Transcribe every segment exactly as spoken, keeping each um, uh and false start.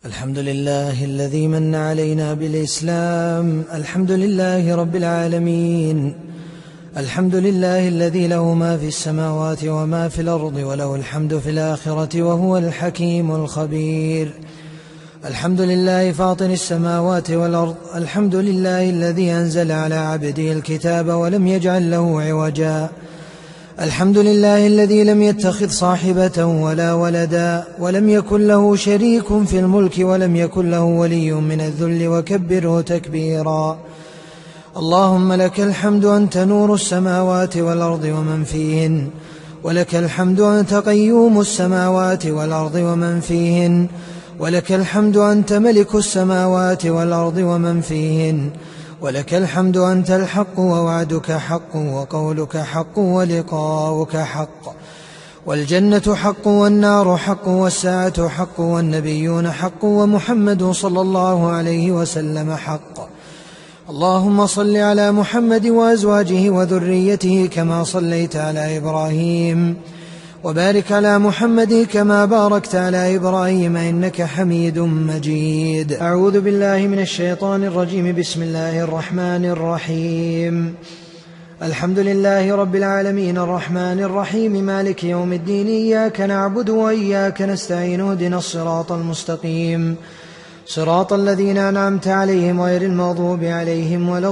الحمد لله الذي من علينا بالإسلام. الحمد لله رب العالمين. الحمد لله الذي له ما في السماوات وما في الأرض وله الحمد في الآخرة وهو الحكيم الخبير. الحمد لله فاطر السماوات والأرض. الحمد لله الذي أنزل على عبده الكتاب ولم يجعل له عوجا. الحمد لله الذي لم يتخذ صاحبة ولا ولدا ولم يكن له شريك في الملك ولم يكن له ولي من الذل وكبره تكبيرا. اللهم لك الحمد أنت نور السماوات والأرض ومن فيهن، ولك الحمد أنت قيوم السماوات والأرض ومن فيهن، ولك الحمد أنت ملك السماوات والأرض ومن فيهن، ولك الحمد أنت الحق ووعدك حق وقولك حق ولقاؤك حق، والجنة حق والنار حق والساعة حق والنبيون حق ومحمد صلى الله عليه وسلم حق. اللهم صل على محمد وأزواجه وذريته كما صليت على إبراهيم، وبارك على محمد كما باركت على إبراهيم إنك حميد مجيد. أعوذ بالله من الشيطان الرجيم. بسم الله الرحمن الرحيم. الحمد لله رب العالمين الرحمن الرحيم مالك يوم الدين. إياك نعبد وإياك نستعين. اهدنا الصراط المستقيم صراط الذين أنعمت عليهم غير المغضوب عليهم ولا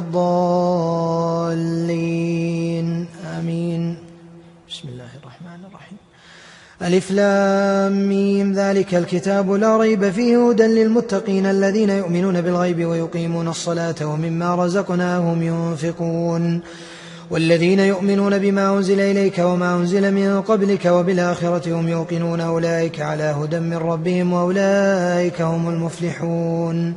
الضالين آمين. بسم الله الرحمن الرحيم. ألف لام ميم. ذلك الكتاب لا ريب فيه هدى للمتقين الذين يؤمنون بالغيب ويقيمون الصلاة ومما رزقناهم ينفقون والذين يؤمنون بما أنزل إليك وما أنزل من قبلك وبالآخرة هم يوقنون أولئك على هدى من ربهم وأولئك هم المفلحون.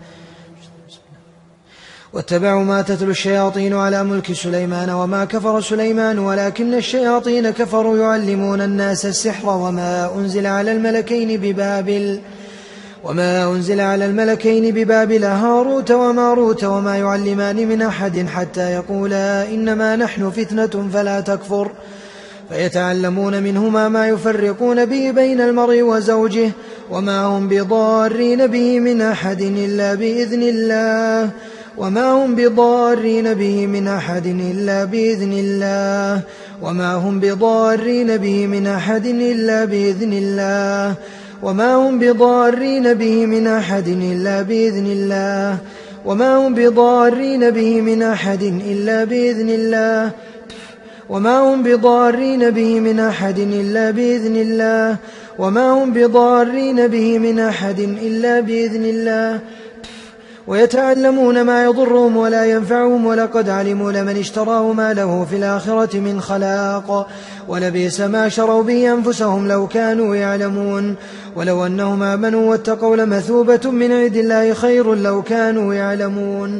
واتبعوا ما تتلو الشياطين على ملك سليمان وما كفر سليمان ولكن الشياطين كفروا يعلمون الناس السحر وما أنزل على الملكين ببابل وما أنزل على الملكين ببابل هاروت وماروت وما يعلمان من أحد حتى يقولا إنما نحن فتنة فلا تكفر فيتعلمون منهما ما يفرقون به بين المرء وزوجه وما هم بضارين به من أحد إلا بإذن الله وما هم بضارين به من أحد إلا بإذن الله وما هم بضارين به من أحد إلا بإذن الله وما هم بضارين به من أحد إلا بإذن الله وما هم بضارين به من أحد إلا بإذن الله وما هم بضارين به من أحد إلا بإذن الله وما هم بضارين به من أحد إلا بإذن الله ويتعلمون ما يضرهم ولا ينفعهم ولقد علموا لمن اشتراه ما له في الآخرة من خلاق ولبئس ما شروا به أنفسهم لو كانوا يعلمون ولو أنهم آمنوا واتقوا لمثوبة من عند الله خير لو كانوا يعلمون.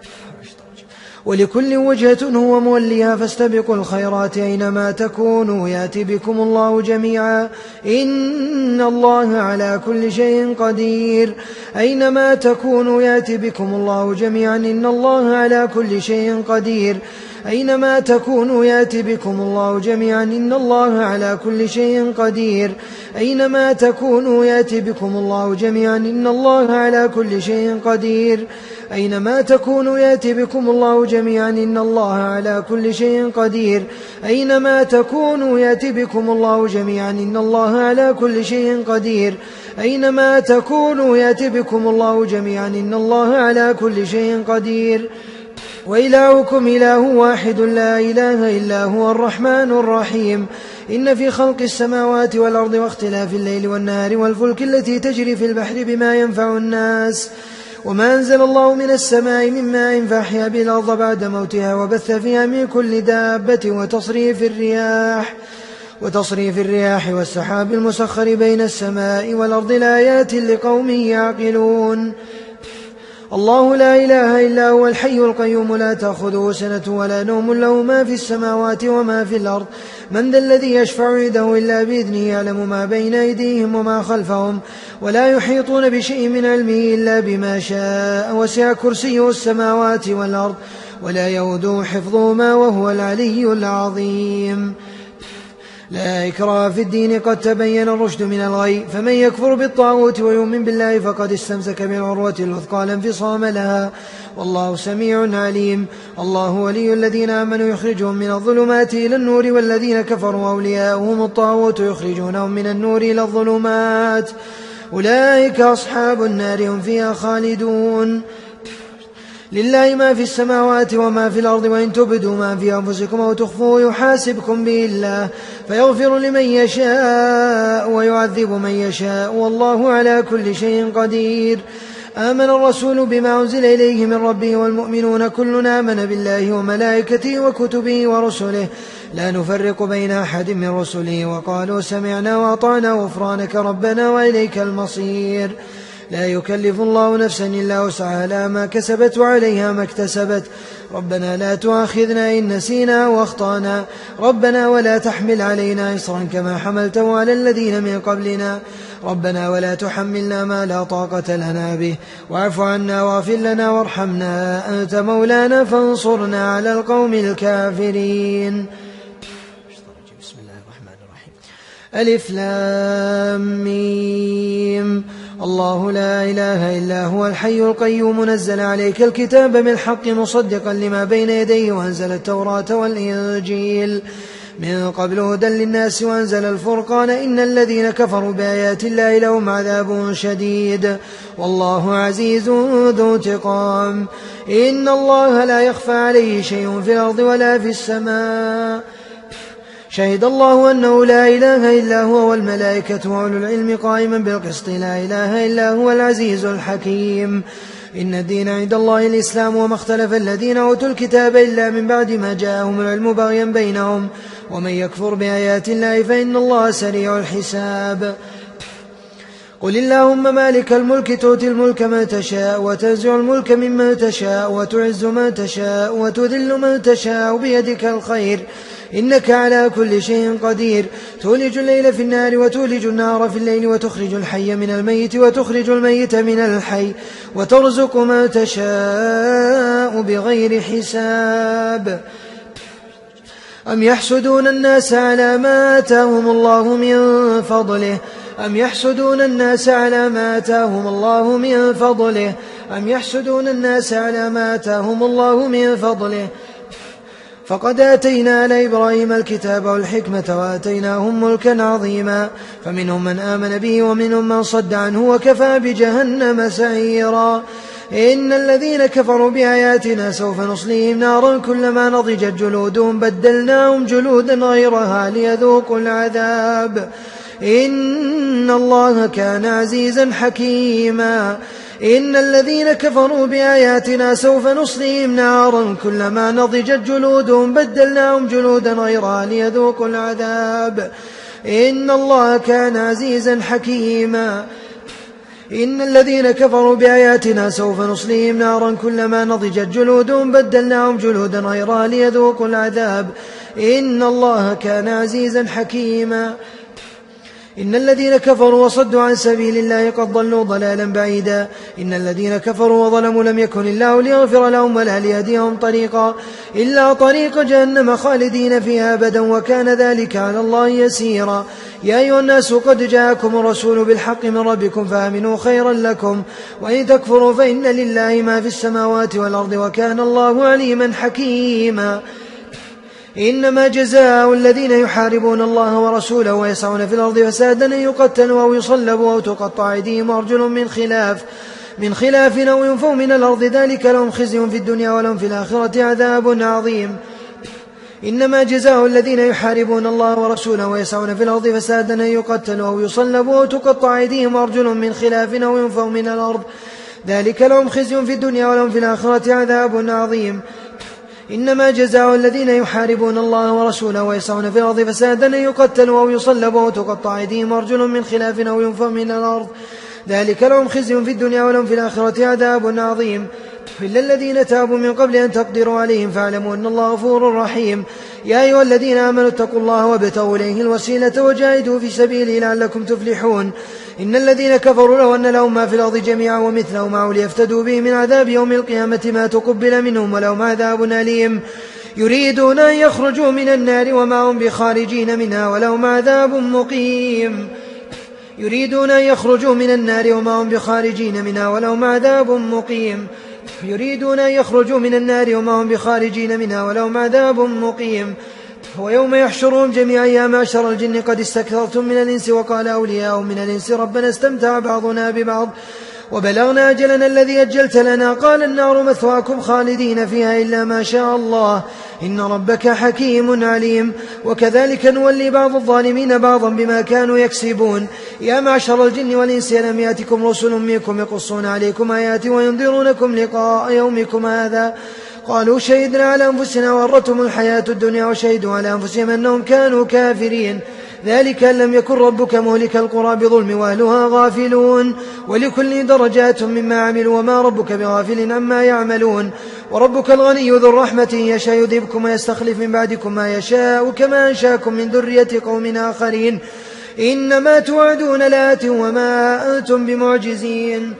ولكل وجهة هو موليها فاستبقوا الخيرات أينما تكونوا يأتي بكم الله جميعا إن الله على كل شيء قدير. أينما تكونوا يأتي بكم الله جميعا إن الله على كل شيء قدير. أينما تكونوا يأتي بكم الله جميعا إن الله على كل شيء قدير. أينما تكونوا يأتي بكم الله جميعا إن الله على كل شيء قدير. أينما تكونوا يأتي بكم الله جميعا إن الله على كل شيء قدير. أينما تكونوا يأتي بكم الله جميعا إن الله على كل شيء قدير. أينما تكونوا يأتي بكم الله جميعا إن الله على كل شيء قدير. وإلهكم إله واحد لا إله إلا هو الرحمن الرحيم. إن في خلق السماوات والأرض واختلاف الليل والنهار والفلك التي تجري في البحر بما ينفع الناس وما أنزل الله من السماء من ماء فأحيا به الأرض بعد موتها وبث فيها من كل دابة وتصريف الرياح وتصريف الرياح والسحاب المسخر بين السماء والأرض لآيات لقوم يعقلون. الله لا إله إلا هو الحي القيوم لا تأخذه سنة ولا نوم له ما في السماوات وما في الأرض. من ذا الذي يشفع عنده إلا بإذنه يعلم ما بين أيديهم وما خلفهم ولا يحيطون بشيء من علمه إلا بما شاء وسع كرسيه السماوات والأرض ولا يؤوده حفظهما وهو العلي العظيم. لا إكراه في الدين قد تبين الرشد من الغي فمن يكفر بالطاغوت ويؤمن بالله فقد استمسك بالعروة الوثقى لا انفصام لها والله سميع عليم. الله ولي الذين آمنوا يخرجهم من الظلمات إلى النور والذين كفروا أولياؤهم الطاغوت يخرجونهم من النور إلى الظلمات أولئك أصحاب النار هم فيها خالدون. لله ما في السماوات وما في الأرض وإن تبدوا ما في أنفسكم أو تخفوه يحاسبكم به الله فيغفر لمن يشاء ويعذب من يشاء والله على كل شيء قدير. آمن الرسول بما أنزل إليه من ربه والمؤمنون كل آمن بالله وملائكته وكتبه ورسله لا نفرق بين أحد من رسله وقالوا سمعنا وأطعنا غفرانك ربنا وإليك المصير. لا يكلف الله نفسا إلا وسعها لها ما كسبت وعليها ما اكتسبت ربنا لا تؤاخذنا إن نسينا وأخطأنا ربنا ولا تحمل علينا إصرا كما حملته على الذين من قبلنا ربنا ولا تحملنا ما لا طاقة لنا به واعف عنا واغفر لنا وارحمنا أنت مولانا فانصرنا على القوم الكافرين. بسم الله الرحمن الرحيم. ألف لام ميم. الله لا إله إلا هو الحي القيوم نزل عليك الكتاب بالحق مصدقا لما بين يديه وأنزل التوراة والإنجيل من قبل هدى للناس وأنزل الفرقان إن الذين كفروا بآيات الله لهم عذاب شديد والله عزيز ذو انتقام. إن الله لا يخفى عليه شيء في الأرض ولا في السماء شهد الله أنه لا إله إلا هو والملائكة وأولو العلم قائما بالقسط لا إله إلا هو العزيز الحكيم. إن الدين عند الله الإسلام وما اختلف الذين أوتوا الكتاب إلا من بعد ما جاءهم العلم بغيا بينهم ومن يكفر بآيات الله فإن الله سريع الحساب. قل اللهم مالك الملك تؤتي الملك من تشاء وتنزع الملك ممن تشاء وتعز من تشاء وتذل من تشاء بيدك الخير إنك على كل شيء قدير. تولج الليل في النار وتولج النار في الليل وتخرج الحي من الميت وتخرج الميت من الحي وترزق من تشاء بغير حساب. أم يحسدون الناس على ما آتاهم الله من فضله أم يحسدون الناس على ما آتاهم الله من فضله أم يحسدون الناس على ما آتاهم الله من فضله فقد آتينا آل إبراهيم الكتاب والحكمة وآتيناهم ملكا عظيما فمنهم من آمن به ومنهم من صد عنه وكفى بجهنم سعيرا. إن الذين كفروا بآياتنا سوف نصليهم نارا كلما نضجت جلودهم بدلناهم جلودا غيرها ليذوقوا العذاب إن الله كان عزيزا حكيما. إن الذين كفروا بآياتنا سوف نصليهم نارا كلما نضجت جلودهم بدلناهم جلودا غيرها ليذوقوا العذاب إن الله كان عزيزا حكيما. إن الذين كفروا بآياتنا سوف نصليهم نارا كلما نضجت جلودهم بدلناهم جلودا غيرها ليذوقوا العذاب إن الله كان عزيزا حكيما. إن الذين كفروا وصدوا عن سبيل الله قد ضلوا ضلالا بعيدا. إن الذين كفروا وظلموا لم يكن الله ليغفر لهم ولا ليهديهم طريقا إلا طريق جهنم خالدين فيها أبدا وكان ذلك على الله يسيرا. يا أيها الناس قد جاءكم الرسول بالحق من ربكم فآمنوا خيرا لكم وإن تكفروا فإن لله ما في السماوات والأرض وكان الله عليما حكيما. إنما جزاء الذين يحاربون الله ورسوله ويسعون في الأرض فسادا أن يقتلوا أو يصلبوا أو تقطع أيديهم وأرجل من خلاف من خلاف أو ينفوا من الأرض ذلك لهم خزي في الدنيا ولهم في الآخرة عذاب عظيم. إنما جزاء الذين يحاربون الله ورسوله ويسعون في الأرض فسادا أن يقتلوا أو يصلبوا أو تقطع أيديهم وأرجل من خلاف أو ينفوا من الأرض ذلك لهم خزي في الدنيا ولهم في الآخرة عذاب عظيم. إنما جزاء الذين يحاربون الله ورسوله ويسعون في الأرض فسادا أن يقتلوا أو يصلبوا أو تقطع أيديهم وأرجل من خلاف أو ينفوا من الأرض ذلك لهم خزي في الدنيا ولهم في الآخرة عذاب عظيم. إلا الذين تابوا من قبل أن تقدروا عليهم فاعلموا أن الله غفور رحيم. يا أيها الذين آمنوا اتقوا الله وابتغوا إليه الوسيلة وجاهدوا في سبيله لعلكم تفلحون. إن الذين كفروا لو أن لهم ما في الأرض جميعا ومثله معه ليفتدوا به من عذاب يوم القيامة ما تقبل منهم ولهم عذاب أليم. يريدون أن يخرجوا من النار وما هم بخارجين منها ولهم عذاب مقيم يريدون أن يخرجوا من النار وما هم بخارجين منها ولهم عذاب مقيم يريدون أن يخرجوا من النار وما هم بخارجين منها ولهم عذاب مقيم ويوم يحشرهم جميعا يا معشر الجن قد استكثرتم من الإنس وقال أولياء من الإنس ربنا استمتع بعضنا ببعض وبلغنا أجلنا الذي أجلت لنا قال النار مثواكم خالدين فيها إلا ما شاء الله إن ربك حكيم عليم وكذلك نولي بعض الظالمين بعضا بما كانوا يكسبون يا معشر الجن والإنس ألم يأتكم رسل منكم يقصون عليكم آياتي وينذرونكم لقاء يومكم هذا قالوا شهدنا على أنفسنا وغرتهم الحياة الدنيا وشهدوا على أنفسهم أنهم كانوا كافرين ذلك أن لم يكن ربك مهلك القرى بظلم وأهلها غافلون ولكل درجات مما عملوا وما ربك بغافل عما يعملون وربك الغني ذو الرحمة يشاء يذهبكم ويستخلف من بعدكم ما يشاء كما أنشاكم من ذرية قوم آخرين إنما توعدون لآت وما أنتم بمعجزين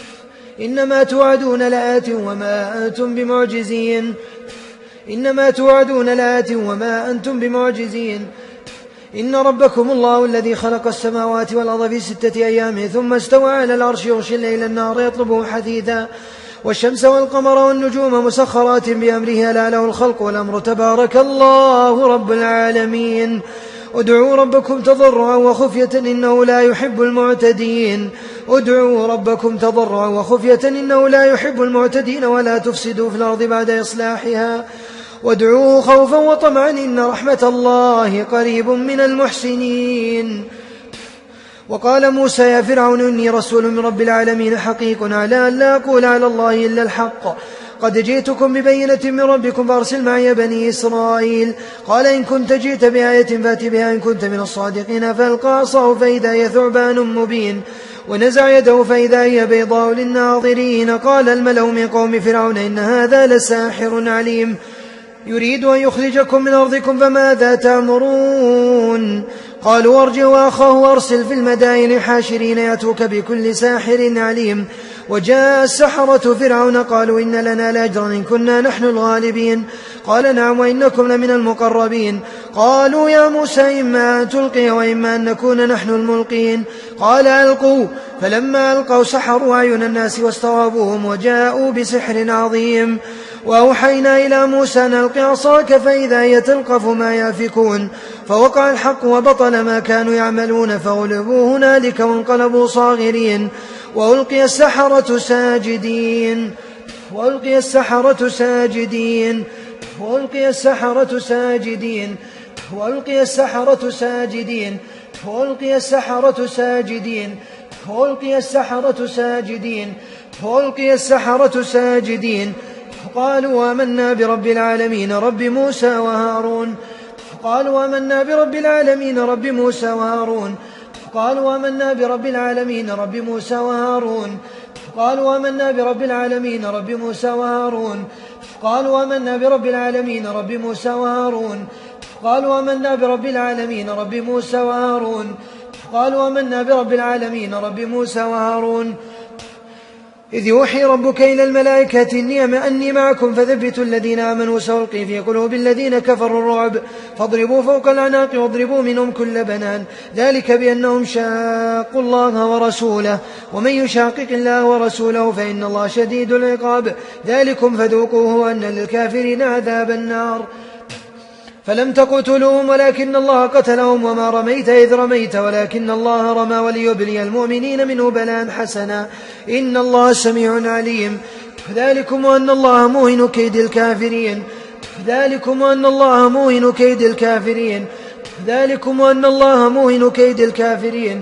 إنما توعدون لآت وما أنتم بمعجزين إنما توعدون لآت وما أنتم بمعجزين إن ربكم الله الذي خلق السماوات والأرض في ستة أيام ثم استوى على العرش يغشي الليل النهار يطلبه حثيثا والشمس والقمر والنجوم مسخرات بأمره ألا له الخلق والأمر تبارك الله رب العالمين ادعوا ربكم تضرعا وخفية إنه لا يحب المعتدين ادعوا ربكم تضرعا وخفية إنه لا يحب المعتدين ولا تفسدوا في الأرض بعد إصلاحها وادعوه خوفا وطمعا إن رحمة الله قريب من المحسنين وقال موسى يا فرعون إني رسول من رب العالمين حقيق على أن لا أقول على الله إلا الحق قد جئتكم ببينة من ربكم فارسل معي بني إسرائيل قال إن كنت جئت بآية فات بها إن كنت من الصادقين فألقى عصاه فإذا هي ثعبان مبين ونزع يده فإذا هي بيضاء للناظرين قال الملأ من قوم فرعون إن هذا لساحر عليم يريد أن يخرجكم من أرضكم فماذا تأمرون قالوا ارجع وأخاه وارسل في المدائن حاشرين يأتوك بكل ساحر عليم وجاء السحرة فرعون قالوا إن لنا لأجرا إن كنا نحن الغالبين قال نعم وإنكم لمن المقربين قالوا يا موسى إما أن تلقي وإما أن نكون نحن الملقين قال ألقوا فلما ألقوا سحروا أعين الناس واسترهبوهم وجاءوا بسحر عظيم وأوحينا إلى موسى أن ألق عصاك فإذا هي تلقف ما يافكون فوقع الحق وبطل ما كانوا يعملون فغلبوا هنالك وانقلبوا صاغرين وألقي السحرة ساجدين وألقي السحرة ساجدين وألقي السحرة ساجدين وألقي السحرة ساجدين وألقي السحرة ساجدين وألقي السحرة ساجدين وألقي السحرة ساجدين قالوا آمنا برب العالمين رب موسى وهارون قالوا آمنا برب العالمين رب موسى وهارون قالوا آمنا برب العالمين رب موسى وهارون قالوا آمنا برب العالمين رب موسى وهارون قالوا آمنا برب العالمين رب موسى وهارون قالوا آمنا برب العالمين رب موسى وهارون قالوا آمنا برب العالمين رب موسى وهارون إذ يوحي ربك إلى الملائكة إني أني معكم فثبتوا الذين آمنوا سألقي في قلوب الذين كفروا الرعب فاضربوا فوق الأعناق واضربوا منهم كل بنان ذلك بأنهم شاقوا الله ورسوله ومن يشاقق الله ورسوله فإن الله شديد العقاب ذلكم فذوقوه وأن للكافرين عذاب النار فلم تقتلوهم ولكن الله قتلهم وما رميت إذ رميت ولكن الله رمى وليبلي المؤمنين منه بلاء حسنا إن الله سميع عليم ذلكم وأن الله موهن كيد الكافرين ذلكم وأن الله موهن كيد الكافرين ذلكم وأن الله موهن كيد الكافرين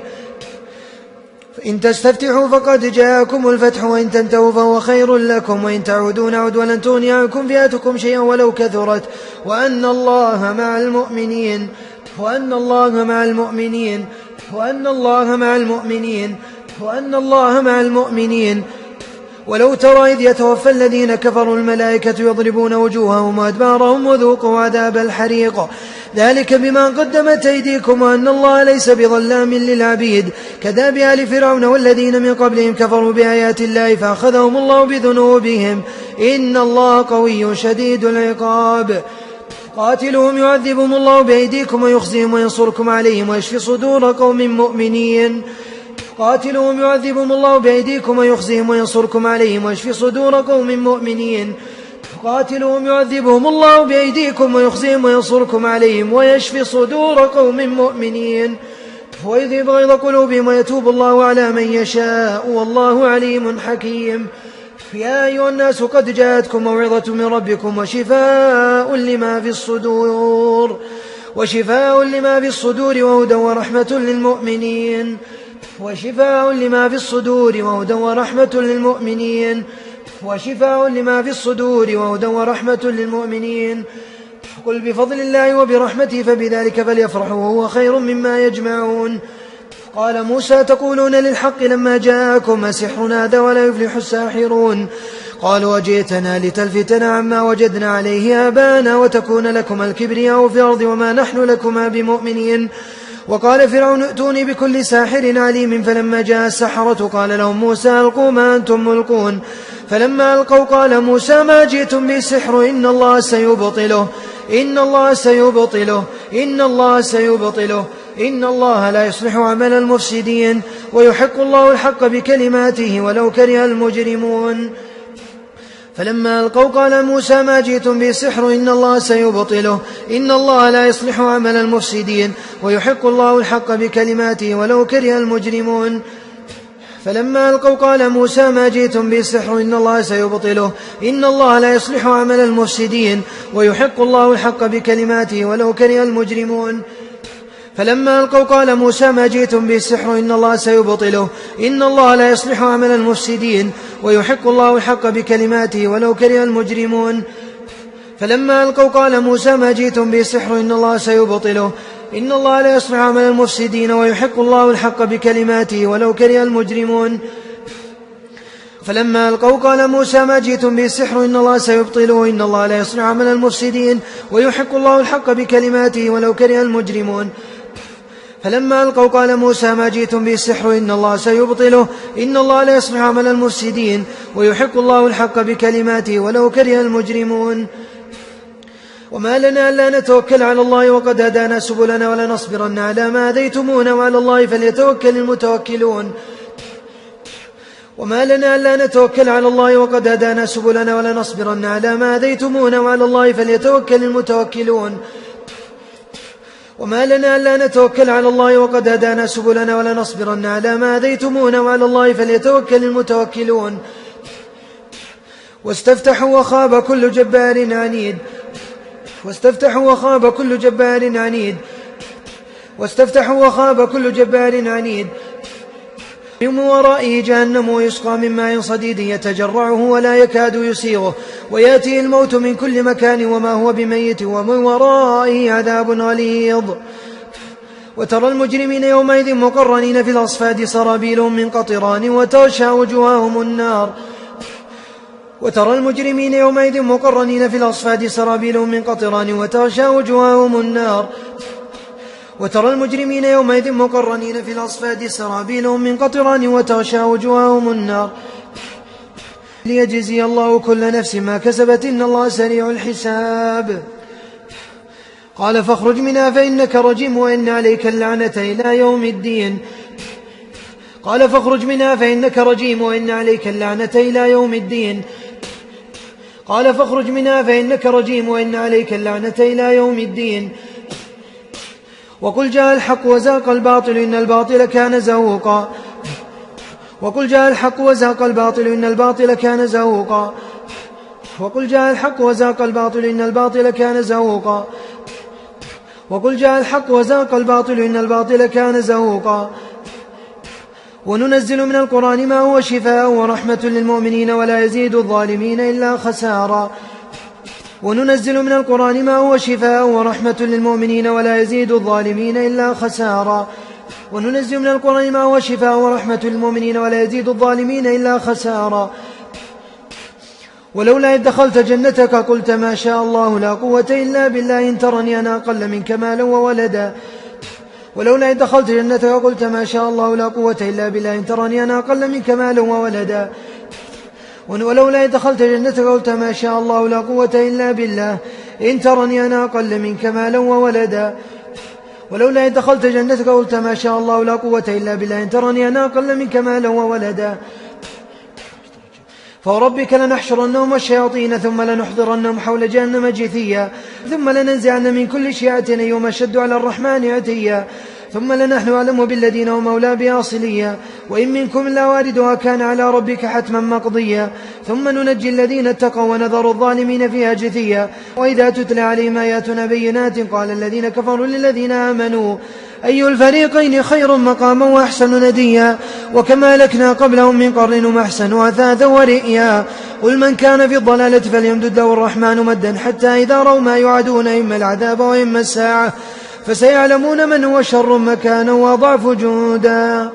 إن تستفتحوا فقد جاءكم الفتح وإن تنتهوا فهو خير لكم وإن تعودوا نعد ولن تغني عنكم فئاتكم شيئا ولو كثرت وأن الله مع المؤمنين وأن الله مع المؤمنين وأن الله مع المؤمنين وأن الله مع المؤمنين ولو ترى إذ يتوفى الذين كفروا الملائكة يضربون وجوههم وأدبارهم وذوقوا عذاب الحريق ذلك بما قدمت أيديكم وأن الله ليس بظلام للعبيد كذاب آل فرعون والذين من قبلهم كفروا بآيات الله فأخذهم الله بذنوبهم إن الله قوي شديد العقاب قاتلوهم يعذبهم الله بأيديكم ويخزيهم وينصركم عليهم ويشفي صدور قوم مؤمنين قاتلوهم يعذبهم الله بأيديكم ويخزيهم وينصركم عليهم ويشفي صدور قوم مؤمنين قاتلوهم يعذبهم الله بأيديكم ويخزيهم وينصركم عليهم ويشفي صدور قوم مؤمنين ويذهب غيظ قلوبهم ويتوب الله على من يشاء والله عليم حكيم. يا أيها الناس قد جاءتكم موعظة من ربكم وشفاء لما في الصدور وشفاء لما في الصدور وهدى ورحمة للمؤمنين وشفاء لما في الصدور وهدى ورحمة للمؤمنين وشفاء لما في الصدور وهدى ورحمة للمؤمنين قل بفضل الله وبرحمته فبذلك فليفرحوا وهو خير مما يجمعون. قال موسى تقولون للحق لما جاءكم أسحر هذا ولا يفلح الساحرون قالوا وجئتنا لتلفتنا عما وجدنا عليه آباءنا وتكون لكم الكبرياء في الأرض وما نحن لكما بمؤمنين. وقال فرعون ائتوني بكل ساحر عليم فلما جاء السحرة قال لهم موسى ألقوا ما أنتم ملقون فلما ألقوا قال موسى ما جئتم بالسحر إن الله سيبطله إن الله سيبطله إن الله سيبطله إن الله لا يصلح عمل المفسدين ويحق الله الحق بكلماته ولو كره المجرمون. فلما ألقوا قال موسى ما جئتم بالسحر إن الله سيبطله إن الله لا يصلح عمل المفسدين ويحق الله الحق بكلماته ولو كره المجرمون. فلما ألقوا قال موسى ما جئتم بالسحر إن الله سيبطله إن الله لا يصلح عمل المفسدين ويحق الله الحق بكلماته ولو كره المجرمون. فلما ألقوا قال موسى ما جئتم بالسحر إن الله سيبطله إن الله لا يصلح عمل المفسدين ويحق الله الحق بكلماته ولو كره المجرمون. فلما ألقوا قال موسى ما جئتم بالسحر إن الله سيبطله إن الله لا يصلح عمل المفسدين ويحق الله الحق بكلماته ولو كره المجرمون. فلما ألقوا قال موسى ما جئتم بالسحر إن الله سيبطله إن الله لا يصلح عمل المفسدين ويحق الله الحق بكلماته ولو كره المجرمون. فلما ألقوا قال موسى ما جئتم بالسحر إن الله سيبطله إن الله لا يصلح عمل المفسدين ويحق الله الحق بكلماته ولو كره المجرمون. وما لنا ألا نتوكل على الله وقد هدانا سبلنا ولنصبرن على ما هديتمونا وعلى الله فليتوكل المتوكلون. وما لنا ألا نتوكل على الله وقد هدانا سبلنا ولنصبرن على ما هديتمونا وعلى الله فليتوكل المتوكلون. وما لنا ألا نتوكل على الله وقد هدانا سبلنا ولنصبرن على ما هديتمونا وعلى الله فليتوكل المتوكلون. واستفتحوا وخاب كل جبار عنيد واستفتحوا وخاب كل جبار عنيد واستفتحوا وخاب كل جبار عنيد من ورائه جهنم ويسقى من ماء صديد يتجرعه ولا يكاد يسيغه ويأتيه الموت من كل مكان وما هو بميت ومن ورائه عذاب غليظ. وترى المجرمين يومئذ مقرنين في الأصفاد سرابيلهم من قطران وتغشى وجوههم النار وترى المجرمين يومئذ مقرنين في الأصفاد سرابيلهم من قطران وتغشى وجوههم النار وترى المجرمين يومئذ مقرنين في الأصفاد سرابيلهم من قطران وتغشى وجوههم النار ليجزي الله كل نفس ما كسبت إن الله سريع الحساب. قال فاخرج منها فإنك رجيم وإن عليك اللعنة إلى يوم الدين قال فاخرج منها فإنك رجيم وإن عليك اللعنة إلى يوم الدين قال فاخرج منها فإنك رجيم وإن عليك اللعنة إلى يوم الدين. وقل جاء الحق وزهق الباطل إن الباطل كان زهوقا وقل جاء الحق وزهق الباطل إن الباطل كان زهوقا وقل جاء الحق وزهق الباطل إن الباطل كان زهوقا وقل جاء الحق وزهق الباطل إن الباطل كان زهوقا. وننزل من القرآن ما هو شفاء ورحمة للمؤمنين ولا يزيد الظالمين إلا خسارا وننزل من القرآن ما هو شفاء ورحمة للمؤمنين ولا يزيد الظالمين إلا خسارا وننزل من القرآن ما هو شفاء ورحمة للمؤمنين ولا يزيد الظالمين إلا خسارا. ولولا إذ دخلت جنتك قلت ما شاء الله لا قوة إلا بالله إن ترني أنا أقل منك مالا وولدا ولولا إذ دخلت جنتك قلت ما شاء الله لا قوة إلا بالله إن ترني أنا أقل منك مالا وولدا ولولا إذ دخلت جنتك قلت ما شاء الله لا قوة إلا بالله إن ترني أنا أقل منك مالا وولدا ولولا إن دخلت جنتك قلت ما شاء الله لا قوة إلا بالله إن ترني أنا أقل منك مالا وولدا فوربك لنحشرنهم والشياطين ثم لنحضرنهم حول جهنم جثيا ثم لننزعن من كل شيعة أيهم أشد على الرحمن عتيا ثم لنحن أعلم بالذين هم أولى بها صليا وإن منكم إلا واردها كان على ربك حتما مقضيا ثم ننجي الذين اتقوا ونذر الظالمين فيها جثيا وإذا تتلى عليهم آياتنا بينات قال الذين كفروا للذين آمنوا أي الفريقين خير مقاما وأحسن نديا وكما لكنا قبلهم من قرن هم أحسن أثاثا ورئيا قل من كان في الضلالة فليمدد له الرحمن مدا حتى إذا رأوا ما يوعدون إما العذاب وإما الساعة فسيعلمون من هو شر مكانا وأضعف جندا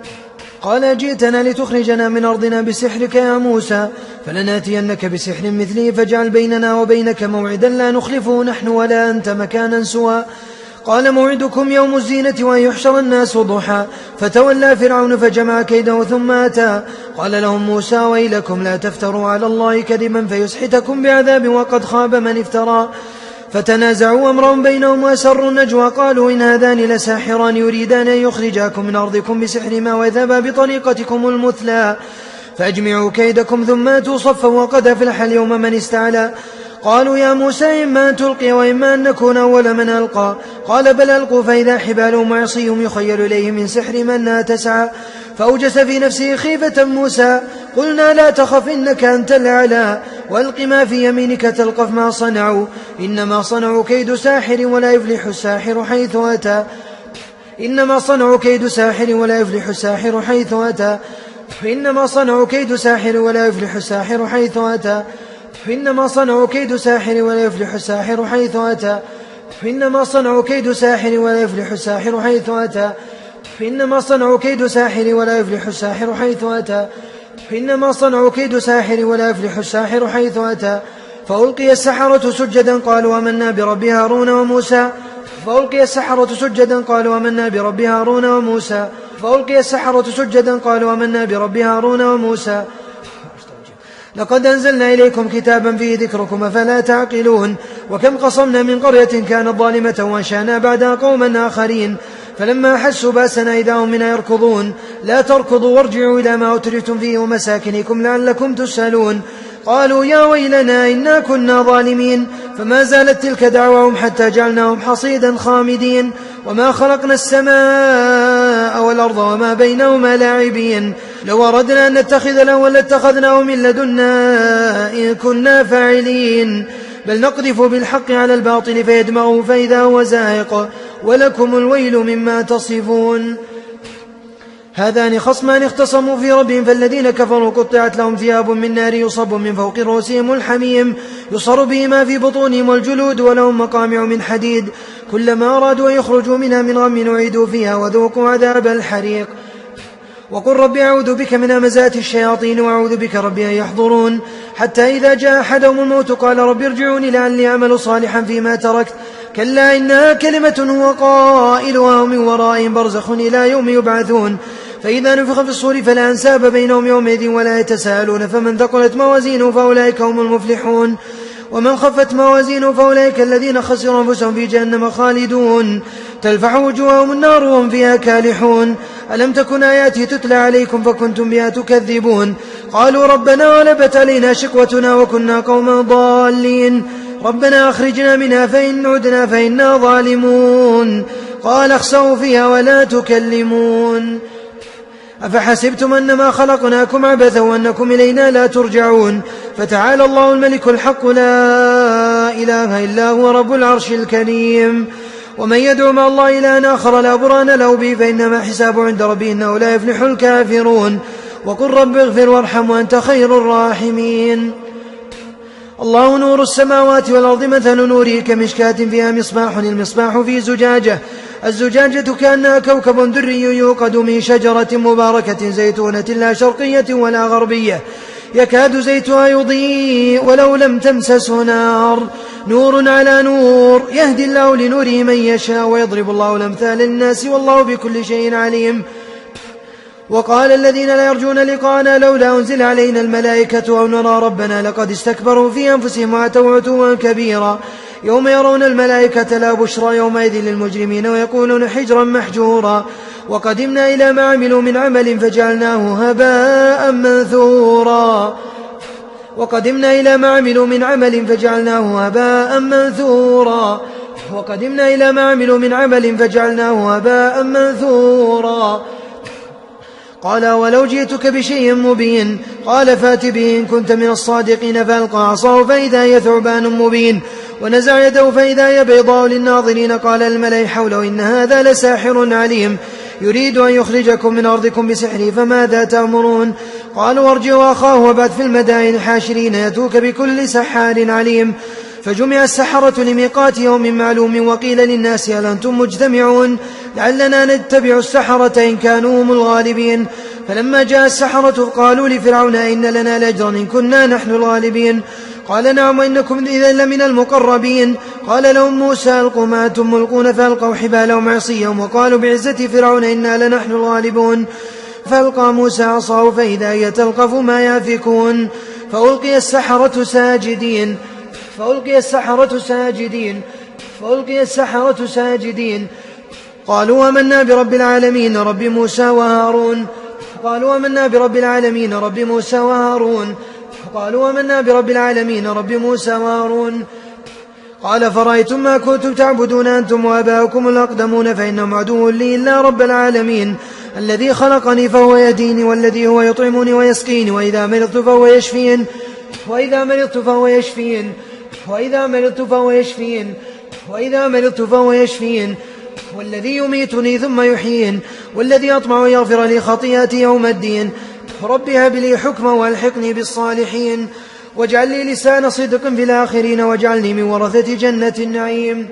قال جئتنا لتخرجنا من أرضنا بسحرك يا موسى فلناتينك بسحر مثله فاجعل بيننا وبينك موعدا لا نخلفه نحن ولا أنت مكانا سوى قال موعدكم يوم الزينة وأن يحشر الناس ضحى فتولى فرعون فجمع كيده ثم أتى قال لهم موسى ويلكم لا تفتروا على الله كذبا فيسحتكم بعذاب وقد خاب من افترى فتنازعوا أمرهم بينهم وأسروا النجوى قالوا إن هذان لساحران يريدان أن يخرجاكم من أرضكم بسحرهما ويذهبا بطريقتكم المثلى فأجمعوا كيدكم ثم أتوا صفا وقد أفلح اليوم من استعلى قالوا يا موسى إما أن تلقي وإما أن نكون أول من ألقى قال بل ألقوا فإذا حبالهم وعصيهم يخيل إليه من سحر من تسعى فأوجس في نفسه خيفة موسى قلنا لا تخف إنك أنت الأعلى والق ما في يمينك تلقف ما صنعوا إنما صنعوا كيد ساحر ولا يفلح الساحر حيث أتى إنما صنعوا كيد ساحر ولا يفلح الساحر حيث أتى إنما صنعوا كيد ساحر ولا يفلح الساحر حيث أتى إنما صنعوا كيد ساحر ولا يفلح الساحر حيث أتى إنما صنعوا كيد ساحر ولا يفلح الساحر حيث أتى إنما صنعوا كيد ساحر ولا يفلح الساحر حيث أتى إنما صنعوا كيد ساحر ولا يفلح الساحر حيث أتى فألقي السحرة سجدا قالوا آمنا برب هارون وموسى فألقي السحرة سجدا قالوا آمنا برب هارون وموسى فألقي السحرة سجدا قالوا آمنا برب هارون وموسى لقد أنزلنا إليكم كتابا فيه ذكركم فلا تعقلون وكم قصمنا من قرية كانت ظالمة وانشأنا بعدها قوما آخرين فلما حسوا بأسنا إذا هم منها يركضون لا تركضوا وارجعوا إلى ما أترفتم فيه ومساكنكم لعلكم تسألون قالوا يا ويلنا إنا كنا ظالمين فما زالت تلك دعواهم حتى جعلناهم حصيدا خامدين وما خلقنا السماء والأرض وما بينهما لاعبين لو أردنا أن نتخذ له لاتخذناه من لدنا إن كنا فاعلين بل نقذف بالحق على الباطل فيدمغه فإذا هو زاهق ولكم الويل مما تصفون هذان خصمان اختصموا في ربهم فالذين كفروا قطعت لهم ثياب من نار يصب من فوق رؤوسهم الحميم يصر به ما في بطونهم والجلود ولهم مقامع من حديد كلما أرادوا أن يخرجوا منها من غم أعيدوا فيها وذوقوا عذاب الحريق وقل رب أعوذ بك من همزات الشياطين وأعوذ بك رب أن يحضرون حتى إذا جاء أحدهم الموت قال رب ارجعوني لعلي أعمل صالحا فيما تركت كلا إنها كلمة هو قائلها ومن ورائهم برزخ إلى يوم يبعثون فإذا نفخ في الصور فلا أنساب بينهم يومئذ ولا يتساءلون فمن ثقلت موازينه فأولئك هم المفلحون ومن خفت موازينه فأولئك الذين خسروا أنفسهم في جهنم خالدون تلفح وجوههم النار وهم فيها كالحون ألم تكن آياتي تتلى عليكم فكنتم بها تكذبون قالوا ربنا غلبت علينا شقوتنا وكنا قوما ضالين ربنا أخرجنا منها فإن عدنا فإنا ظالمون قال اخسئوا فيها ولا تكلمون أفحسبتم أنما خلقناكم عبثا وأنكم إلينا لا ترجعون فتعالى الله الملك الحق لا إله إلا هو رب العرش الكريم ومن يدعو مع الله إلها آخر لا برهان له به فإنما حسابه عند ربه إنه لا يفلح الكافرون وقل رب اغفر وارحم وأنت خير الراحمين الله نور السماوات والأرض مثل نوره كمشكاة فيها مصباح المصباح في زجاجة الزجاجة كأنها كوكب دري يوقد من شجرة مباركة زيتونة لا شرقية ولا غربية يكاد زيتها يضيء ولو لم تمسسه نار نور على نور يهدي الله لنوره من يشاء ويضرب الله الأمثال للناس والله بكل شيء عليم وقال الذين لا يرجون لقاءنا لولا أنزل علينا الملائكة أو نرى ربنا لقد استكبروا في أنفسهم وأتوا عتوا كبيرا يوم يرون الملائكة لا بشرى يومئذ للمجرمين ويقولون حجرا محجورا وقدمنا إلى ما عملوا من عمل فجعلناه هباء منثورا وقدمنا إلى ما عملوا من عمل فجعلناه هباء منثورا وقدمنا إلى ما عملوا من عمل فجعلناه هباء منثورا قال ولو جئتك بشيء مبين قال فات به إن كنت من الصادقين فألقى عصاه فإذا هي ثعبان مبين ونزع يده فإذا هي بيضاء للناظرين قال الملأ حوله إن هذا لساحر عليم يريد أن يخرجكم من أرضكم بسحره فماذا تأمرون قالوا ارجعوا أخاه وابعث في المدائن حاشرين يأتوك بكل سحار عليم فجمع السحرة لميقات يوم معلوم وقيل للناس هل أنتم مجتمعون لعلنا نتبع السحرة إن كانوا هم الغالبين فلما جاء السحرة قالوا لفرعون إن لنا لأجرا إن كنا نحن الغالبين قال نعم وإنكم إذا لمن المقربين قال لهم موسى ألقوا ما أنتم ملقون فألقوا حبالهم عصيهم وقالوا بعزة فرعون إنا لنحن الغالبون فألقى موسى عصاه فإذا هي تلقف ما يافكون فألقي السحرة ساجدين فألقي السحرة ساجدين فألقي السحرة ساجدين قالوا آمنا برب العالمين رب موسى وهارون قالوا آمنا برب العالمين رب موسى وهارون قالوا آمنا برب العالمين رب موسى وهارون قال فرأيتم ما كنتم تعبدون أنتم وآباؤكم الأقدمون فإنهم عدو لي إلا رب العالمين الذي خلقني فهو يهديني والذي هو يطعمني ويسقيني وإذا مرضت فهو يشفين وإذا مرضت فهو يشفين وإذا مرضت فهو يشفين وإذا مرضت فهو يشفين والذي يميتني ثم يحيين والذي أطمع يغفر لي خطيئتي يوم الدين رب هب لي حكما والحقني بالصالحين واجعل لي لسان صدق في الآخرين واجعلني من ورثة جنة النعيم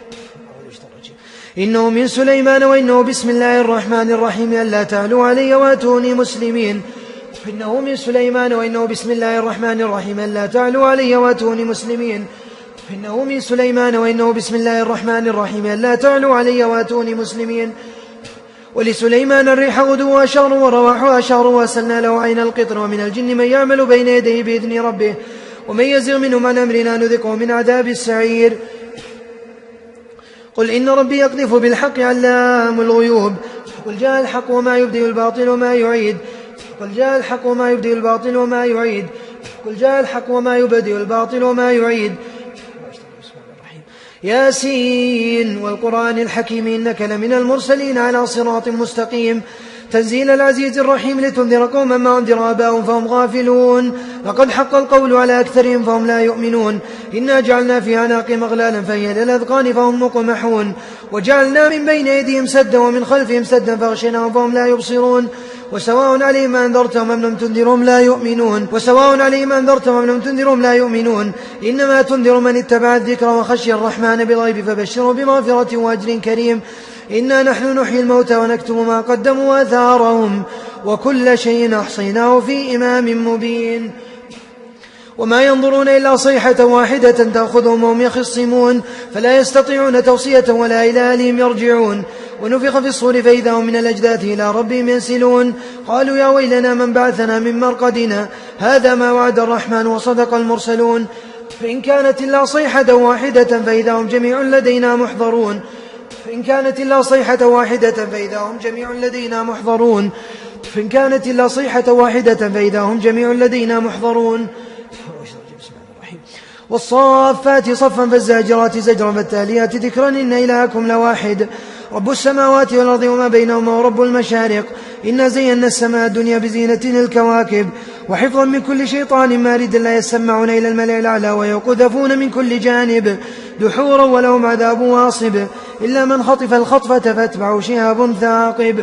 إنه من سليمان وإنه بسم الله الرحمن الرحيم ألا تعلوا علي واتوني مسلمين إنه من سليمان وإنه بسم الله الرحمن الرحيم ألا تعلوا علي واتوني مسلمين إنه من سليمان وإنه بسم الله الرحمن الرحيم ألا تعلوا علي واتوني مسلمين ولسليمان الريح غدوها شهر ورواحها شهر وأسلنا له عين القطر ومن الجن من يعمل بين يديه بإذن ربه ومن يزغ منهم عن أمرنا نذقه من عذاب السعير قل إن ربي يقذف بالحق علام الغيوب قل جاء الحق وما يبدئ الباطل وما يعيد قل جاء الحق وما يبدئ الباطل وما يعيد قل جاء الحق وما يبدئ الباطل وما يعيد ياسين والقرآن الحكيم إنك لمن المرسلين على صراط مستقيم تنزيل العزيز الرحيم لتنذر قوما ما أنذر آباؤهم فهم غافلون لقد حق القول على أكثرهم فهم لا يؤمنون إنا جعلنا في أعناقهم أغلالا فهي للأذقان فهم مقمحون وجعلنا من بين أيديهم سدا ومن خلفهم سدا فغشيناهم فهم لا يبصرون وسواء عليهم أنذرتهم أم لم تنذرهم لا يؤمنون وسواء عليهم أنذرتهم أم لم تنذرهم لا يؤمنون إنما تنذر من اتبع الذكر وخشي الرحمن بالغيب فبشره بمغفرة وأجر كريم إنا نحن نحيي الموتى ونكتب ما قدموا وآثارهم وكل شيء أحصيناه في إمام مبين وما ينظرون إلا صيحة واحدة تأخذهم وهم يخصمون فلا يستطيعون توصية ولا إلى أهلهم يرجعون ونفخ في الصور فإذا هم من الأجداث إلى ربهم ينسلون قالوا يا ويلنا من بعثنا من مرقدنا هذا ما وعد الرحمن وصدق المرسلون فإن كانت إلا صيحة واحدة فإذا هم جميع لدينا محضرون فإن كانت إلا صيحة واحدة فإذا هم جميع لدينا محضرون فإن كانت إلا صيحة واحدة فإذا هم جميع لدينا محضرون والصافات صفا فالزاجرات زجرا فالتاليات ذكرا إن إلهكم لواحد رب السماوات والأرض وما بينهما ورب المشارق إنا زينا السماء الدنيا بزينة الكواكب وحفظا من كل شيطان مارد لا يسمعون إلى الملأ الأعلى ويقذفون من كل جانب دحورا ولهم عذاب واصب إلا من خطف الخطفة فاتبعه شهاب ثاقب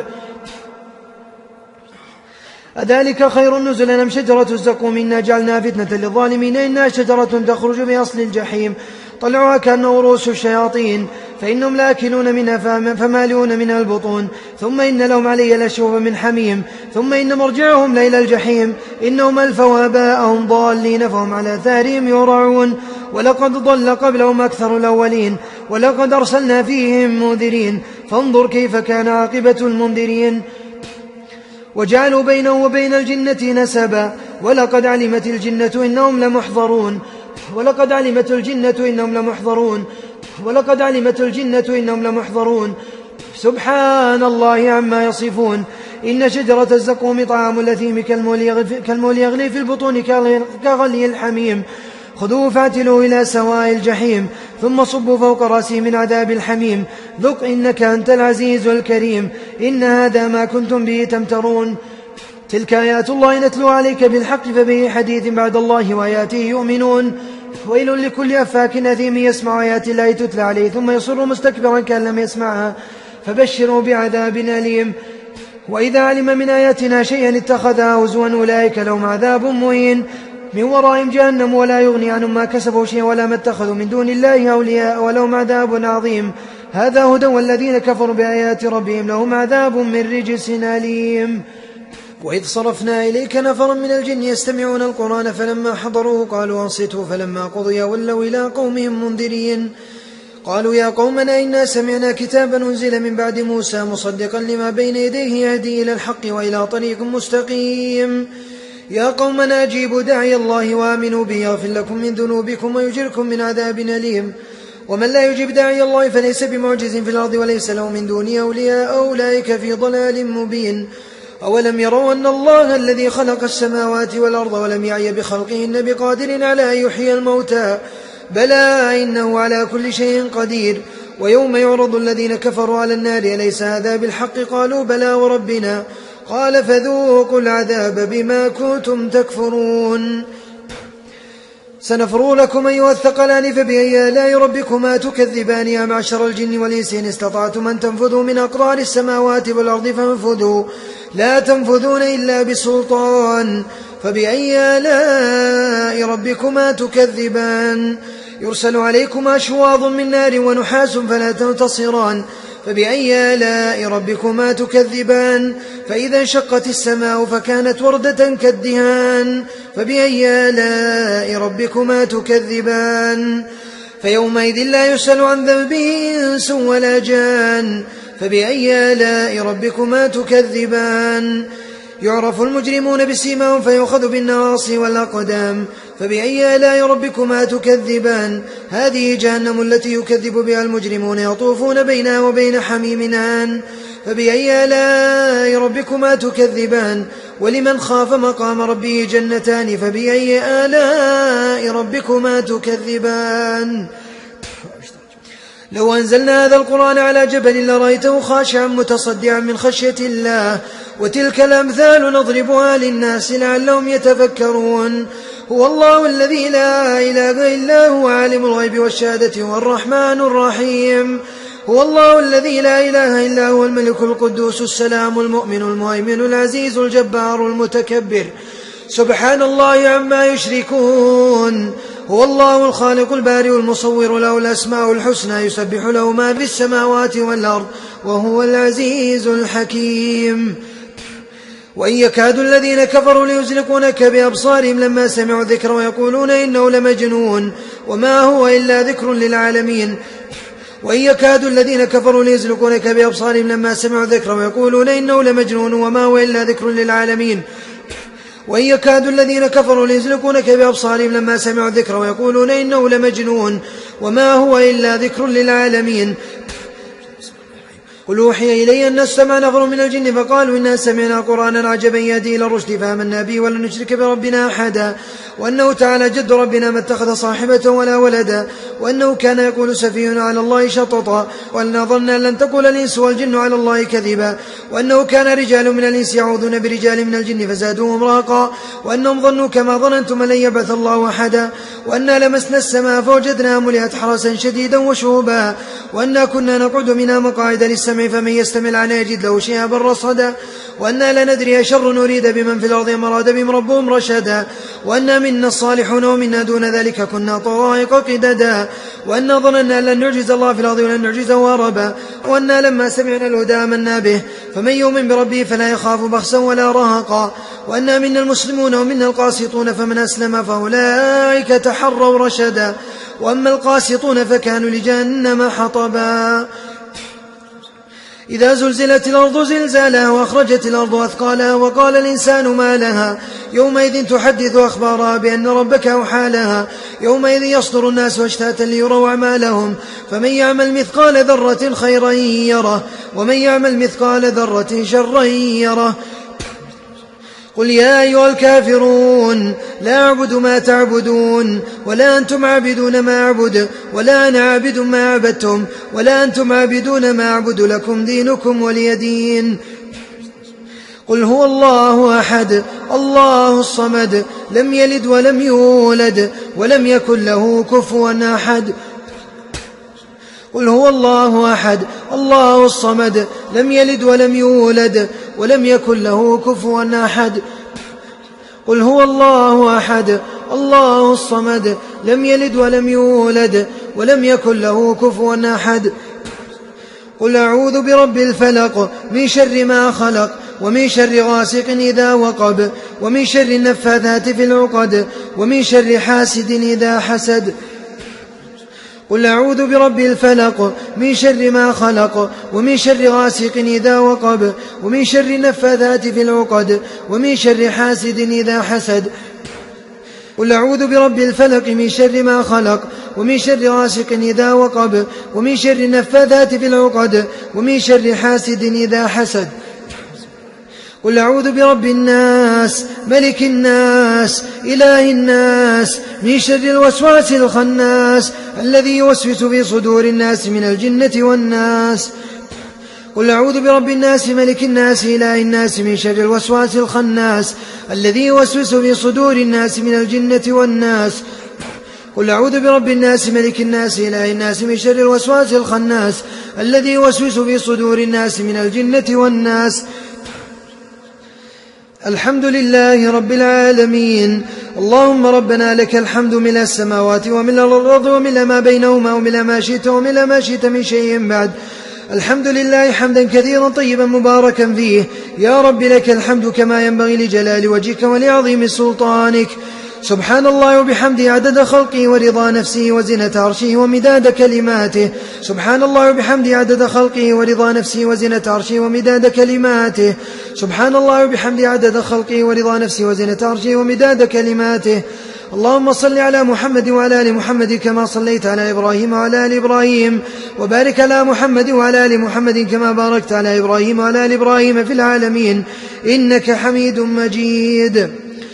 أذلك خير نزلا أم شجرة الزقوم إنا جعلنا فتنة للظالمين إنها شجرة تخرج بأصل الجحيم طلعها كأنه رؤوس الشياطين فإنهم لاكلون منها فمالئون منها البطون ثم إن لهم علي لشوبا من حميم ثم إن مرجعهم لإلى الجحيم إنهم ألفوا آباءهم ضالين فهم على آثارهم يهرعون ولقد ضل قبلهم أكثر الأولين ولقد أرسلنا فيهم منذرين فانظر كيف كان عاقبة المنذرين وجعلوا بينه وبين الجنة نسبا ولقد علمت الجنة إنهم لمحضرون ولقد علمت الجنة إنهم لمحضرون ولقد علمت الجنة إنهم لمحضرون سبحان الله عما يصفون. إن شجرة الزقوم طعام الأثيم كالمول يغلي في البطون كغلي الحميم خذوه فاعتلوه إلى سواء الجحيم ثم صبوا فوق رأسه من عذاب الحميم ذق إنك أنت العزيز الكريم إن هذا ما كنتم به تمترون. تلك آيات الله نتلو عليك بالحق فبأي حديث بعد الله وآياته يؤمنون. ويل لكل أفاك أثيم يسمع آيات الله تتلى عليه ثم يصر مستكبرا كأن لم يسمعها فبشروا بعذاب أليم. وإذا علم من آياتنا شيئا اتخذها هزوا أولئك لهم عذاب مهين من ورائهم جهنم ولا يغني عنهم ما كسبوا شيئا ولا ما اتخذوا من دون الله أولياء ولهم عذاب عظيم. هذا هدى والذين كفروا بآيات ربهم لهم عذاب من رجس أليم. وإذ صرفنا إليك نفرا من الجن يستمعون القرآن فلما حضروه قالوا أنصتوا فلما قضي ولوا إلى قومهم منذرين قالوا يا قومنا إنا سمعنا كتابا أنزل من بعد موسى مصدقا لما بين يديه يهدي إلى الحق وإلى طريق مستقيم يا قومنا أجيبوا داعي الله وآمنوا به يغفر لكم من ذنوبكم ويجركم من عذاب أليم. ومن لا يجيب داعي الله فليس بمعجز في الأرض وليس له من دونه أولياء أولئك في ضلال مبين. أولم يروا أن الله الذي خلق السماوات والأرض ولم يعي بخلقهن بقادر على أن يحيي الموتى بلى إنه على كل شيء قدير. ويوم يعرض الذين كفروا على النار أليس هذا بالحق قالوا بلى وربنا قال فذوقوا العذاب بما كنتم تكفرون. سنفرغ لكم أيها الثقلان فبأي آلاء ربكما تكذبان يا معشر الجن والإنس إن استطعتم أن تنفذوا من أقطار السماوات والأرض فانفذوا لا تنفذون إلا بسلطان. فبأي آلاء ربكما تكذبان يرسل عليكما شواظ من نار ونحاس فلا تنتصران. فبأي آلاء ربكما تكذبان فإذا انشقت السماء فكانت وردة كالدهان. فبأي آلاء ربكما تكذبان فيومئذ لا يسأل عن ذنبه إنس ولا جان. فبأي آلاء ربكما تكذبان يعرف المجرمون بسيماهم فيؤخذ بالنواصي والأقدام. فبأي آلاء ربكما تكذبان هذه جهنم التي يكذب بها المجرمون يطوفون بينها وبين حميم آن. فبأي آلاء ربكما تكذبان ولمن خاف مقام ربه جنتان. فبأي آلاء ربكما تكذبان لو أنزلنا هذا القرآن على جبل لرأيته خاشعا متصدعا من خشية الله وتلك الأمثال نضربها للناس لعلهم يتفكرون. هو الله الذي لا إله إلا هو عالم الغيب والشهادة هو الرحمن الرحيم. هو الله الذي لا إله إلا هو الملك القدوس السلام المؤمن المهيمن العزيز الجبار المتكبر سبحان الله عما يشركون. هو الله الخالق البارئ المصور له الأسماء الحسنى يسبح له ما في السماوات والأرض وهو العزيز الحكيم. وإن يكاد الذين كفروا ليزلقونك بأبصارهم لما سمعوا الذكر ويقولون إنه لمجنون وما هو إلا ذكر للعالمين. وإن يكاد الذين كفروا ليزلقونك بأبصارهم لما سمعوا الذكر ويقولون إنه لمجنون وما هو إلا ذكر للعالمين. وإن يكاد الذين كفروا ليزلقونك بأبصارهم لما سمعوا الذكر ويقولون إنه لمجنون وما هو إلا ذكر للعالمين. قل أوحي إلي أن استمع نفر من الجن فقالوا إنا سمعنا قرآنا عجبا يهدي إلى الرشد فآمنا به ولن نشرك بربنا أحدا وأنه تعالى جد ربنا ما اتخذ صاحبة ولا ولدا وأنه كان يقول سفيهنا على الله شططا وأننا ظننا لن تقول الإنس والجن على الله كذبا وأنه كان رجال من الإنس يعوذون برجال من الجن فزادوهم رهقا وأنهم ظنوا كما ظننتم لن يبعث الله أحدا وأنا لمسنا السماء فوجدناها ملئت حرسا شديدا وشهبا وأنا كنا نقعد منها مقاعد للسمع فمن يستمع لنا يجد له شهابا رصدا وأنا لا ندري أشر نريد بمن في الأرض أم أراد بهم ربهم رشدا وأنا منا الصالحون ومنا دون ذلك كنا طرائق قددا وأنا ظننا لن نعجز الله في الأرض ولن نعجزه هربا وأنا لما سمعنا الهدى آمنا به فمن يؤمن بربه فلا يخاف بخسا ولا رهقا وأنا منا المسلمون ومنا القاسطون فمن أسلم فأولئك تحروا رشدا وأما القاسطون فكانوا لجهنم حطبا. إذا زلزلت الأرض زلزالها وأخرجت الأرض أثقالها وقال الإنسان ما لها يومئذ تحدث أخبارها بأن ربك أوحى لها يومئذ يصدر الناس أشتاتا ليروا أعمالهم فمن يعمل مثقال ذرة خيرا يره ومن يعمل مثقال ذرة شرا يره. قل يا أيها الكافرون لا أعبد ما تعبدون ولا أنتم عابدون ما أعبد ولا أنا عابد ما عبدتم ولا أنتم عابدون ما أعبد لكم دينكم ولي دين. قل هو الله أحد الله الصمد لم يلد ولم يولد ولم يكن له كفوا أحد. قل هو الله أحد الله الصمد لم يلد ولم يولد ولم يكن له كفوا أحد. قل هو الله أحد الله الصمد لم يلد ولم يولد ولم يكن له كفوا أحد. قل أعوذ برب الفلق من شر ما خلق ومن شر غاسق إذا وقب ومن شر النفاثات في العقد ومن شر حاسد إذا حسد. قل أعوذ برب الفلق من شر ما خلق ومن شر غاسق إذا وقب ومن شر النفاثات في العقد ومن شر حاسد إذا حسد. قل أعوذ برب الفلق من شر ما خلق ومن شر غاسق إذا وقب ومن شر النفاثات في العقد ومن شر حاسد إذا حسد. قل أعوذ برب الناس ملك الناس إله الناس من شر الوسواس الخناس الذي يوسوس في صدور الناس من الجنة والناس. قل أعوذ برب الناس ملك الناس إله الناس من شر الوسواس الخناس الذي يوسوس في صدور الناس من الجنة والناس. قل أعوذ برب الناس ملك الناس إله الناس من شر الوسواس الخناس الذي يوسوس في صدور الناس من الجنة والناس. الحمد لله رب العالمين. اللهم ربنا لك الحمد ملء السماوات وملء الأرض وملء ما بينهما وملء ما شئت وملء ما شئت من شيء بعد. الحمد لله حمدا كثيرا طيبا مباركا فيه. يا رب لك الحمد كما ينبغي لجلال وجهك ولعظيم سلطانك. سبحان الله وبحمده عدد خلقه ورضا نفسه وزنة عرشه ومداد كلماته. سبحان الله وبحمده عدد خلقه ورضا نفسه وزنة عرشه ومداد كلماته. سبحان الله وبحمده عدد خلقه ورضا نفسه وزنة عرشه ومداد كلماته. اللهم صل على محمد وعلى آل محمد كما صليت على إبراهيم وعلى آل إبراهيم وبارك على محمد وعلى آل محمد كما باركت على إبراهيم وعلى آل إبراهيم في العالمين إنك حميد مجيد.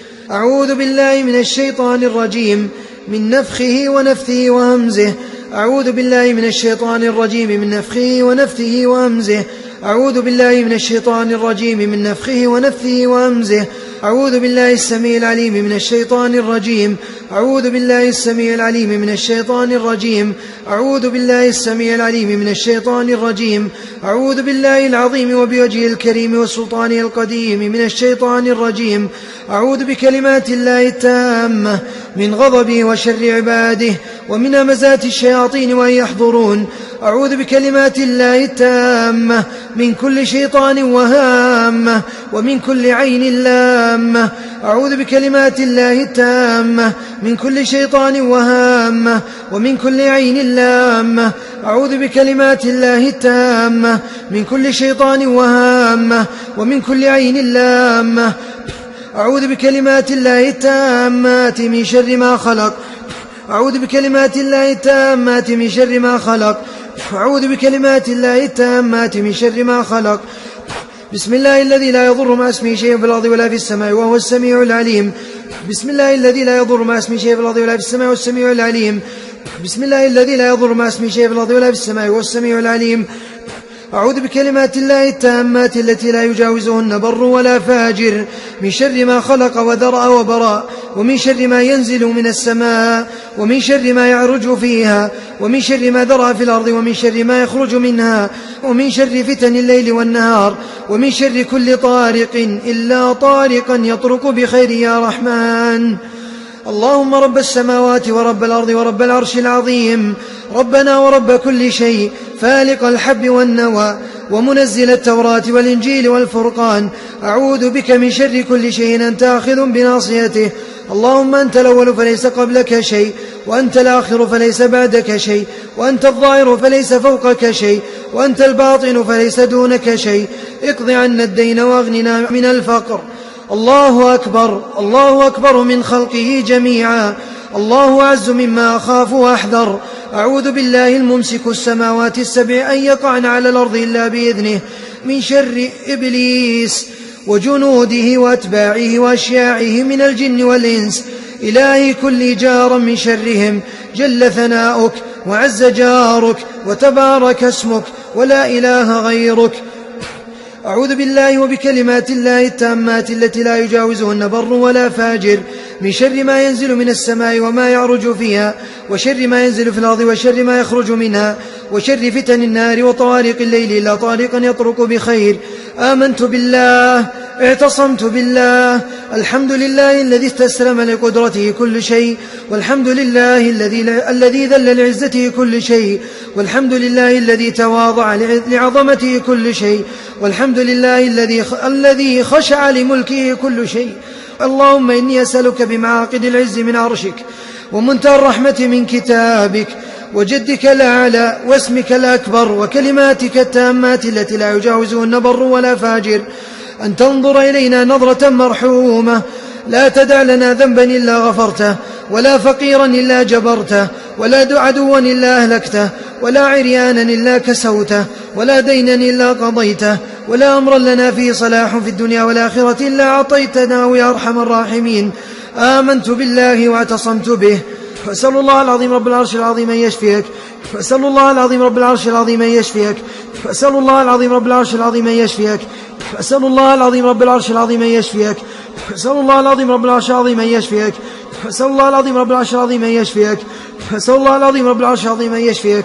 أعوذ بالله من الشيطان الرجيم من نفخه ونفثه وهمزه. أعوذ بالله من الشيطان الرجيم من نفخه ونفثه وهمزه. أعوذ بالله من الشيطان الرجيم من نفخه ونفثه وهمزه. أعوذ بالله السميع العليم من الشيطان الرجيم. أعوذ بالله السميع العليم من الشيطان الرجيم. أعوذ بالله السميع العليم من الشيطان الرجيم. أعوذ بالله العظيم وبوجهه الكريم وسلطانه القديم من الشيطان الرجيم. أعوذ بكلمات الله التامة من غضبه وشر عباده ومن همزات الشياطين وأن يحضرون. أعوذ بكلمات الله التامة من كل شيطان وهامة ومن كل عين لامة. أعوذ بكلمات الله التامة من كل شيطان وهامة ومن كل عين لامة. أعوذ بكلمات الله التامة من كل شيطان وهامة ومن كل عين لامة. أعوذ بكلمات الله التامات من شر ما خلق. أعوذ بكلمات الله التامات من شر ما خلق. أعوذ بكلمات الله التامات من شر ما خلق. بسم الله الذي لا يضر مع اسمه شيء في الأرض ولا في السماء وهو السميع العليم. بسم الله الذي لا يضر مع اسمه شيء في الأرض ولا في السماء وهو السميع العليم. بسم الله الذي لا يضر مع اسمه شيء في الأرض ولا في السماء وهو السميع العليم. أعوذ بكلمات الله التامات التي لا يجاوزهن بر ولا فاجر من شر ما خلق وذرأ وبراء ومن شر ما ينزل من السماء ومن شر ما يعرج فيها ومن شر ما ذرأ في الأرض ومن شر ما يخرج منها ومن شر فتن الليل والنهار ومن شر كل طارق إلا طارقا يطرق بخير يا رحمن. اللهم رب السماوات ورب الأرض ورب العرش العظيم ربنا ورب كل شيء فالق الحب والنوى ومنزل التوراة والإنجيل والفرقان. أعوذ بك من شر كل شيء أنت آخذ بناصيته. اللهم أنت الأول فليس قبلك شيء، وأنت الآخر فليس بعدك شيء، وأنت الظاهر فليس فوقك شيء، وأنت الباطن فليس دونك شيء. اقض عنا الدين واغننا من الفقر. الله أكبر، الله أكبر من خلقه جميعا، الله أعز مما أخاف وأحذر. أعوذ بالله الممسك السماوات السبع أن يقعن على الأرض إلا بإذنه، من شر إبليس وجنوده وأتباعه وأشياعه من الجن والإنس. إلهي كل جارا من شرهم، جل ثناؤك وعز جارك وتبارك اسمك ولا إله غيرك. أعوذ بالله وبكلمات الله التامات التي لا يجاوزهن بر ولا فاجر، من شر ما ينزل من السماء وما يعرج فيها، وشر ما ينزل في الأرض، وشر ما يخرج منها، وشر فتن النار وطوارق الليل إلا طارقا يطرق بخير. آمنت بالله، اعتصمت بالله. الحمد لله الذي استسلم لقدرته كل شيء، والحمد لله الذي الذي ذل لعزته كل شيء، والحمد لله الذي تواضع لعظمته كل شيء، والحمد لله الذي الذي خشع لملكه كل شيء. اللهم إني أسألك بمعاقد العز من عرشك، ومنتهى الرحمة من كتابك، وجدك الأعلى، واسمك الأكبر، وكلماتك التامات التي لا يجاوزهن بر ولا فاجر، أن تنظر إلينا نظرة مرحومة، لا تدع لنا ذنبا إلا غفرته، ولا فقيرا إلا جبرته، ولا عدوا إلا أهلكته، ولا عريانا إلا كسوته، ولا دينا إلا قضيته، ولا أمرا لنا فيه صلاح في الدنيا والآخرة إلا أعطيتنا يا أرحم الراحمين. آمنت بالله واعتصمت به، وأسأل الله العظيم رب العرش العظيم أن يشفيك، وأسأل الله العظيم رب العرش العظيم أن يشفيك، وأسأل الله العظيم رب العرش العظيم أن يشفيك، وأسأل الله العظيم رب العرش العظيم أن يشفيك، وأسأل الله العظيم رب العرش العظيم أن يشفيك، وأسأل الله العظيم رب العرش العظيم أن يشفيك، وأسأل الله العظيم رب العرش العظيم أن يشفيك.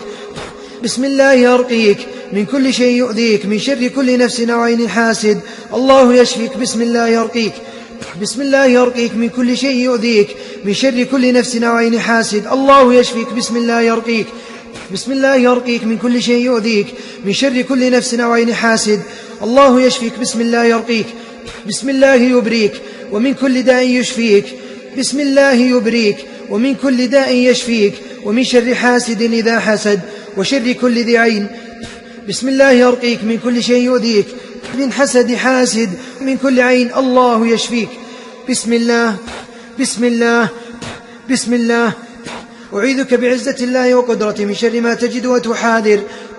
بسم الله أرقيك من كل شيء يؤذيك، من شر كل نفس أو عين حاسد. الله يشفيك. بسم الله أرقيك، بسم الله أرقيك من كل شيء يؤذيك، من شر كل نفس أو عين حاسد. الله يشفيك. بسم الله أرقيك، بسم الله أرقيك من كل شيء يؤذيك، من شر كل نفس أو عين حاسد. الله يشفيك. بسم الله أرقيك. بسم الله يبريك ومن كل داء يشفيك. بسم الله يبريك ومن كل داء يشفيك، ومن شر حاسد إذا حسد، وشر كل ذي عين. بسم الله أرقيك من كل شيء يؤذيك، من حسد حاسد، من كل عين. الله يشفيك. بسم الله، بسم الله، بسم الله. أعيذك بعزة الله وقدرته من شر ما تجد وتحاذر.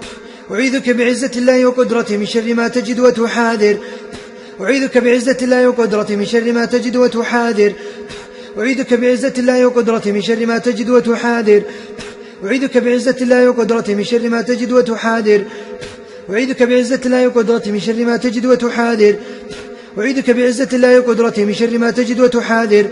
أعيذك بعزة الله وقدرته من شر ما تجد وتحاذر. أعيذك بعزة الله وقدرته من شر ما تجد وتحاذر. أعيذك بعزة الله وقدرته من شر ما تجد وتحاذر. أعيذك بعزة الله وقدرته من شر ما تجد وتحاذر. أعيذك بعزة الله وقدرته من شر ما تجد وتحاذر. أعيذك بعزة الله وقدرته من شر ما تجد وتحاذر.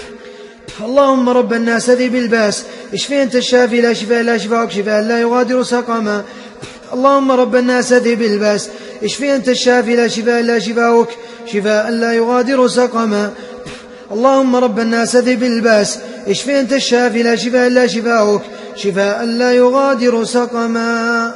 اللهم رب الناس ذهب الباس، اشفي أنت الشافي لا شفاء لا شفاءك شفاء لا يغادر سقما. اللهم رب الناس ذهب الباس، اشفي أنت الشافي لا شفاء لا شفاءك شفاء لا يغادر سقما. اللهم رب الناس ذهب الباس، اشفي أنت الشافي لا شفاء لا شفاءك شفاء لا يغادر سقما.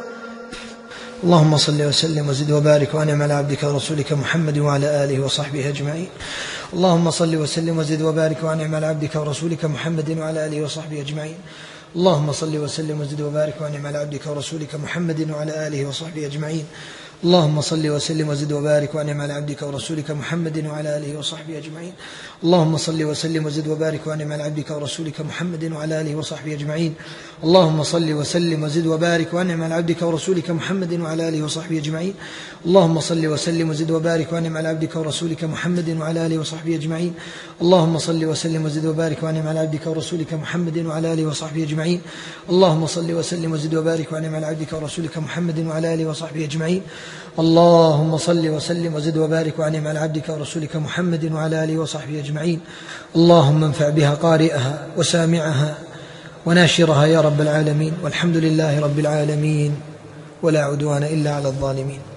اللهم صل وسلم وزد وبارك وانعم على عبدك ورسولك محمد وعلى آله وصحبه أجمعين. اللهم صل وسلم وزد وبارك وانعم على عبدك ورسولك محمد وعلى آله وصحبه أجمعين. اللهم صل وسلم وزد وبارك وانعم على عبدك ورسولك محمد وعلى آله وصحبه أجمعين. اللهم صل وسلم وزد وبارك وانعم على عبدك ورسولك محمد وعلى آله وصحبه أجمعين. اللهم صل وسلم وزد وبارك وانعم على عبدك ورسولك محمد وعلى آله وصحبه أجمعين. اللهم صل وسلم وزد وبارك وانعم على عبدك ورسولك محمد وعلى آله وصحبه أجمعين. اللهم صل وسلم وزد وبارك وانعم على عبدك ورسولك محمد وعلى آله وصحبه أجمعين. اللهم صل وسلم وزد وبارك وانعم على عبدك ورسولك محمد وعلى آله وصحبه أجمعين. اللهم صل وسلم وزد وبارك وانعم على عبدك ورسولك محمد وعلى آله وصحبه أجمعين. اللهم صل وسلم وزد وبارك وانعم على عبدك ورسولك محمد وعلى آله وصحبه أجمعين. اللهم انفع بها قارئها وسامعها وناشرها يا رب العالمين، والحمد لله رب العالمين، ولا عدوان إلا على الظالمين.